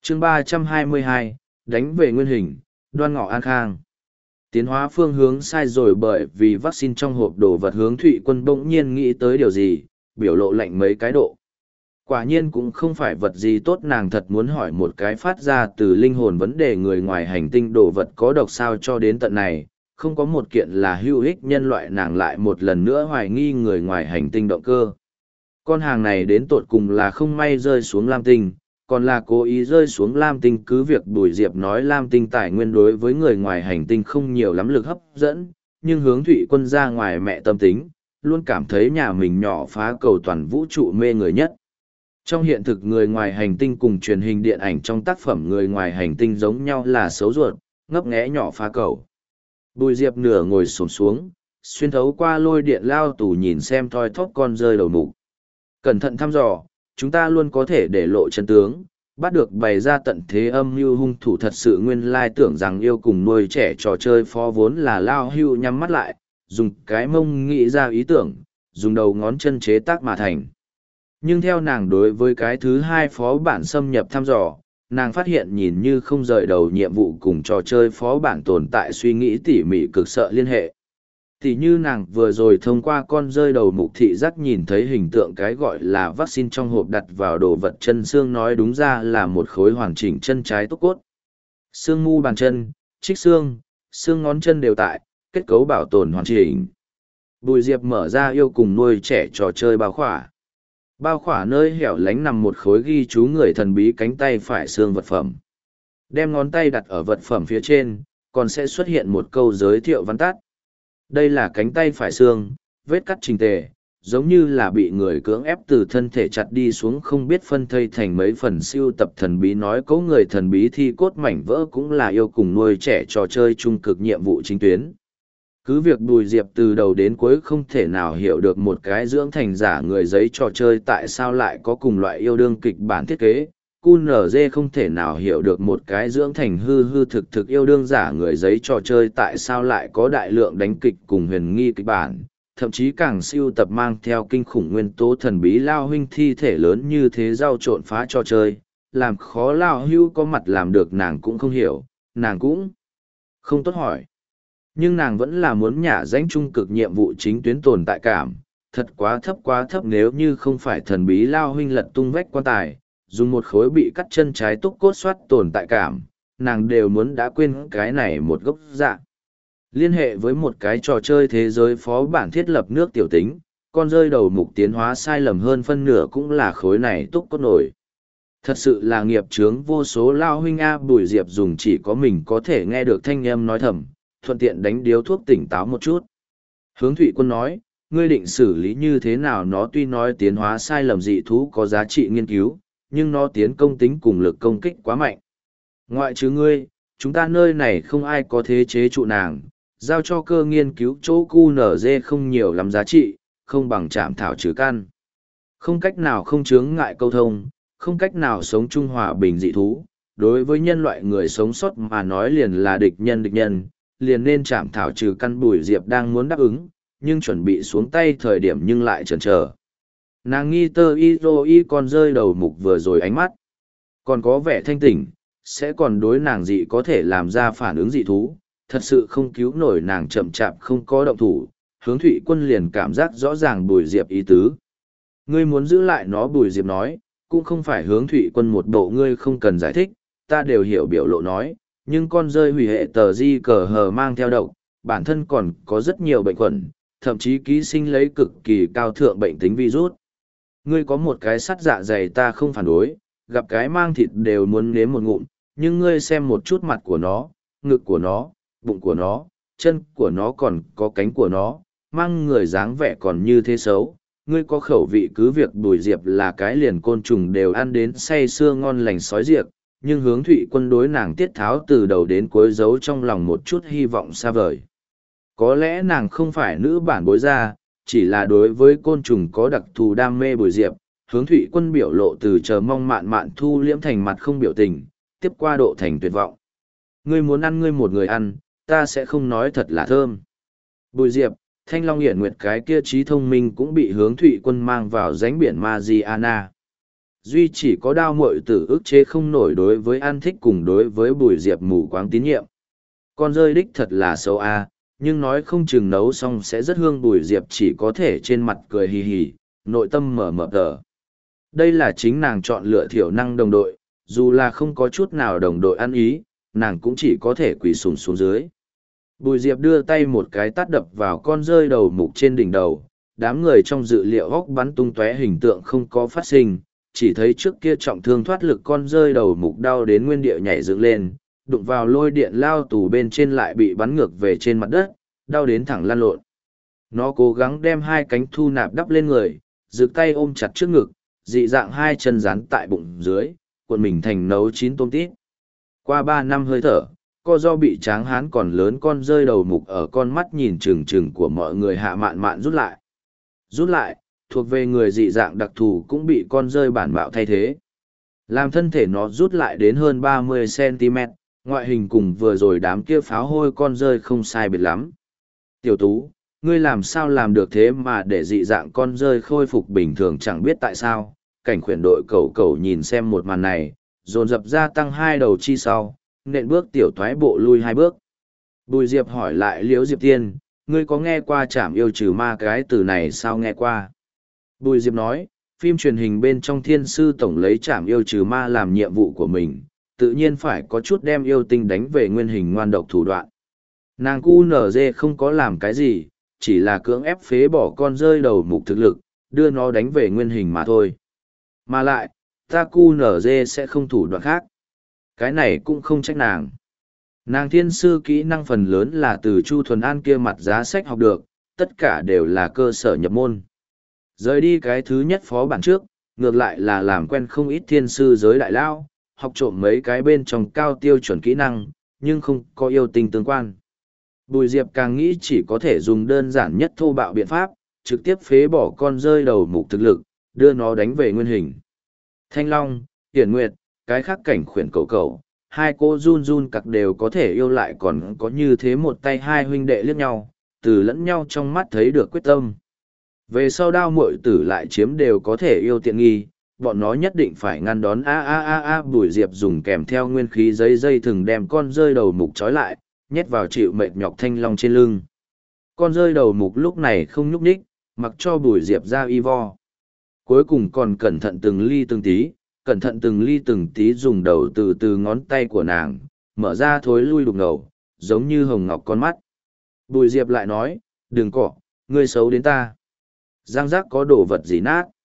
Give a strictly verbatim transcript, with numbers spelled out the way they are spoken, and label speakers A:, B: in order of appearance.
A: chương ba trăm hai mươi hai, đánh về nguyên hình, đoan ngọ an khang. Tiến hóa phương hướng sai rồi bởi vì vaccine trong hộp đồ vật hướng Thụy Quân bỗng nhiên nghĩ tới điều gì, biểu lộ lạnh mấy cái độ. Quả nhiên cũng không phải vật gì tốt, nàng thật muốn hỏi một cái phát ra từ linh hồn vấn đề người ngoài hành tinh đồ vật có độc sao cho đến tận này, không có một kiện là hữu ích, nhân loại nàng lại một lần nữa hoài nghi người ngoài hành tinh động cơ. Con hàng này đến tột cùng là không may rơi xuống Lam Tinh, còn là cố ý rơi xuống Lam Tinh. Cứ việc Bùi Diệp nói Lam Tinh tài nguyên đối với người ngoài hành tinh không nhiều lắm lực hấp dẫn, nhưng hướng Thụy Quân ra ngoài mẹ tâm tính, luôn cảm thấy nhà mình nhỏ phá cầu toàn vũ trụ mê người nhất. Trong hiện thực người ngoài hành tinh cùng truyền hình điện ảnh trong tác phẩm người ngoài hành tinh giống nhau là xấu ruột, ngấp nghé nhỏ phá cầu. Bùi Diệp nửa ngồi xổm xuống, xuyên thấu qua lôi điện lao tù nhìn xem thoi thóp con rơi đầu mục. Cẩn thận thăm dò, chúng ta luôn có thể để lộ chân tướng, bắt được bày ra tận thế âm mưu hung thủ thật sự. Nguyên lai tưởng rằng yêu cùng nuôi trẻ trò chơi phó vốn là lao hưu nhắm mắt lại, dùng cái mông nghĩ ra ý tưởng, dùng đầu ngón chân chế tác mà thành. Nhưng theo nàng đối với cái thứ hai phó bản xâm nhập thăm dò, nàng phát hiện nhìn như không rời đầu nhiệm vụ cùng trò chơi phó bản tồn tại suy nghĩ tỉ mỉ cực sợ liên hệ. Thì như nàng vừa rồi thông qua con rơi đầu mục thị giác nhìn thấy hình tượng cái gọi là vaccine trong hộp đặt vào đồ vật chân xương, nói đúng ra là một khối hoàn chỉnh chân trái túc cốt. Xương mu bàn chân, trích xương, xương ngón chân đều tại, kết cấu bảo tồn hoàn chỉnh. Bùi Diệp mở ra yêu cùng nuôi trẻ trò chơi bao khỏa. Bao khỏa nơi hẻo lánh nằm một khối ghi chú người thần bí cánh tay phải xương vật phẩm. Đem ngón tay đặt ở vật phẩm phía trên, còn sẽ xuất hiện một câu giới thiệu văn tắt. Đây là cánh tay phải xương, vết cắt trình tề, giống như là bị người cưỡng ép từ thân thể chặt đi xuống, không biết phân thây thành mấy phần. Siêu tập thần bí nói cấu người thần bí thi cốt mảnh vỡ cũng là yêu cùng nuôi trẻ trò chơi trung cực nhiệm vụ chính tuyến. Cứ việc Bùi Diệp từ đầu đến cuối không thể nào hiểu được một cái dưỡng thành giả người giấy trò chơi tại sao lại có cùng loại yêu đương kịch bản thiết kế, quy en giê không thể nào hiểu được một cái dưỡng thành hư hư thực thực yêu đương giả người giấy trò chơi tại sao lại có đại lượng đánh kịch cùng huyền nghi kịch bản, thậm chí càng siêu tập mang theo kinh khủng nguyên tố thần bí lao huynh thi thể lớn như thế giao trộn phá trò chơi, làm khó lao hưu có mặt làm được nàng cũng không hiểu, nàng cũng không tốt hỏi. Nhưng nàng vẫn là muốn nhả danh trung cực nhiệm vụ chính tuyến tồn tại cảm, thật quá thấp quá thấp. Nếu như không phải thần bí lao huynh lật tung vách quan tài, dùng một khối bị cắt chân trái túc cốt soát tồn tại cảm, nàng đều muốn đã quên cái này một gốc dạ. Liên hệ với một cái trò chơi thế giới phó bản thiết lập nước tiểu tính, con rơi đầu mục tiến hóa sai lầm hơn phân nửa cũng là khối này túc cốt nổi. Thật sự là nghiệp chướng vô số lao huynh A. Bùi Diệp dùng chỉ có mình có thể nghe được thanh âm nói thầm, thuận tiện đánh điếu thuốc tỉnh táo một chút. Hướng Thụy Quân nói, ngươi định xử lý như thế nào nó? Tuy nói tiến hóa sai lầm dị thú có giá trị nghiên cứu, nhưng nó tiến công tính cùng lực công kích quá mạnh. Ngoại trừ ngươi, chúng ta nơi này không ai có thế chế trụ nàng, giao cho cơ nghiên cứu chỗ quy en giê không nhiều lắm giá trị, không bằng chạm thảo trừ căn. Không cách nào không chướng ngại câu thông, không cách nào sống chung hòa bình dị thú, đối với nhân loại người sống sót mà nói liền là địch nhân địch nhân, liền nên chạm thảo trừ căn. Bùi Diệp đang muốn đáp ứng, nhưng chuẩn bị xuống tay thời điểm nhưng lại chần chờ. Nàng nghi tơ y rô y con rơi đầu mục vừa rồi ánh mắt, còn có vẻ thanh tỉnh, sẽ còn đối nàng dị có thể làm ra phản ứng dị thú, thật sự không cứu nổi nàng chậm chạp không có động thủ. Hướng Thụy Quân liền cảm giác rõ ràng Bùi Diệp ý tứ. Ngươi muốn giữ lại nó, Bùi Diệp nói, cũng không phải Hướng Thụy Quân một bộ ngươi không cần giải thích, ta đều hiểu biểu lộ nói, nhưng con rơi hủy hệ tờ di cờ hờ mang theo độc, bản thân còn có rất nhiều bệnh khuẩn, thậm chí ký sinh lấy cực kỳ cao thượng bệnh tính virus. Ngươi có một cái sắt dạ dày ta không phản đối, gặp cái mang thịt đều muốn nếm một ngụm, nhưng ngươi xem một chút mặt của nó, ngực của nó, bụng của nó, chân của nó còn có cánh của nó, mang người dáng vẻ còn như thế xấu. Ngươi có khẩu vị cứ việc. Bùi Diệp là cái liền côn trùng đều ăn đến say sưa ngon lành sói diệp, nhưng Hướng Thụy Quân đối nàng tiết tháo từ đầu đến cuối giấu trong lòng một chút hy vọng xa vời. Có lẽ nàng không phải nữ bản bối ra, chỉ là đối với côn trùng có đặc thù đam mê. Bùi Diệp, Hướng Thụy Quân biểu lộ từ chờ mong mạn mạn thu liễm thành mặt không biểu tình, tiếp qua độ thành tuyệt vọng. Ngươi muốn ăn ngươi một người ăn, ta sẽ không nói thật là thơm. Bùi Diệp, Thanh Long Hiển Nguyệt cái kia trí thông minh cũng bị Hướng Thụy Quân mang vào ránh biển Mariana. Duy chỉ có đao muội tử ức chế không nổi đối với An Thích cùng đối với Bùi Diệp mù quáng tín nhiệm. Con rơi đích thật là xấu a, nhưng nói không chừng nấu xong sẽ rất hương. Bùi Diệp chỉ có thể trên mặt cười hì hì, nội tâm mở mở tờ. Đây là chính nàng chọn lựa thiểu năng đồng đội, dù là không có chút nào đồng đội ăn ý, nàng cũng chỉ có thể quỳ sùn xuống dưới. Bùi Diệp đưa tay một cái tát đập vào con rơi đầu mục trên đỉnh đầu, đám người trong dự liệu góc bắn tung tóe, hình tượng không có phát sinh, chỉ thấy trước kia trọng thương thoát lực con rơi đầu mục đau đến nguyên địa nhảy dựng lên, đụng vào lôi điện lao tù bên trên lại bị bắn ngược về trên mặt đất, đau đến thẳng lăn lộn. Nó cố gắng đem hai cánh thu nạp đắp lên người, giựt tay ôm chặt trước ngực, dị dạng hai chân dán tại bụng dưới, cuộn mình thành nấu chín tôm tít. Qua ba năm hơi thở, co do bị tráng hán còn lớn con rơi đầu mục ở con mắt nhìn trừng trừng của mọi người hạ mạn mạn rút lại. Rút lại, thuộc về người dị dạng đặc thù cũng bị con rơi bản bạo thay thế. Làm thân thể nó rút lại đến hơn ba mươi xăng-ti-mét, ngoại hình cùng vừa rồi đám kia pháo hôi con rơi không sai biệt lắm. Tiểu Tú, ngươi làm sao làm được thế mà để dị dạng con rơi khôi phục bình thường, chẳng biết tại sao. Cảnh khuyển đội cầu cầu nhìn xem một màn này, dồn dập gia tăng hai đầu chi sau, nện bước tiểu thoái bộ lui hai bước. Bùi Diệp hỏi lại Liễu Diệp Tiên, ngươi có nghe qua trảm yêu trừ ma cái từ này sao? Nghe qua. Bùi Diệp nói, phim truyền hình bên trong Thiên Sư Tổng lấy trảm yêu trừ ma làm nhiệm vụ của mình, tự nhiên phải có chút đem yêu tinh đánh về nguyên hình ngoan độc thủ đoạn. Nàng cu nở dê không có làm cái gì, chỉ là cưỡng ép phế bỏ con rơi đầu mục thực lực, đưa nó đánh về nguyên hình mà thôi. Mà lại, ta cu nở dê sẽ không thủ đoạn khác. Cái này cũng không trách nàng. Nàng thiên sư kỹ năng phần lớn là từ Chu Thuần An kia mặt giá sách học được, tất cả đều là cơ sở nhập môn. Rời đi cái thứ nhất phó bản trước, ngược lại là làm quen không ít thiên sư giới đại lao, học trộm mấy cái bên trong cao tiêu chuẩn kỹ năng, nhưng không có yêu tinh tương quan. Bùi Diệp càng nghĩ chỉ có thể dùng đơn giản nhất thô bạo biện pháp, trực tiếp phế bỏ con rơi đầu mục thực lực, đưa nó đánh về nguyên hình. Thanh Long, Hiển Nguyệt, cái khác cảnh khuyển cầu cầu, hai cô run run cặc đều có thể yêu, lại còn có như thế một tay hai huynh đệ liếc nhau, từ lẫn nhau trong mắt thấy được quyết tâm. Về sau đao muội tử lại chiếm đều có thể yêu tiện nghi, bọn nó nhất định phải ngăn đón. A a a a Bùi Diệp dùng kèm theo nguyên khí giấy dây thừng đem con rơi đầu mục trói lại, nhét vào chịu mệt nhọc Thanh Long trên lưng. Con rơi đầu mục lúc này không nhúc nhích, mặc cho Bùi Diệp ra y vo. Cuối cùng còn cẩn thận từng ly từng tí, cẩn thận từng ly từng tí dùng đầu từ từ ngón tay của nàng, mở ra thối lui đục ngầu, giống như hồng ngọc con mắt. Bùi Diệp lại nói, đừng cọ, ngươi xấu đến ta. Giang giác có đồ vật gì nát.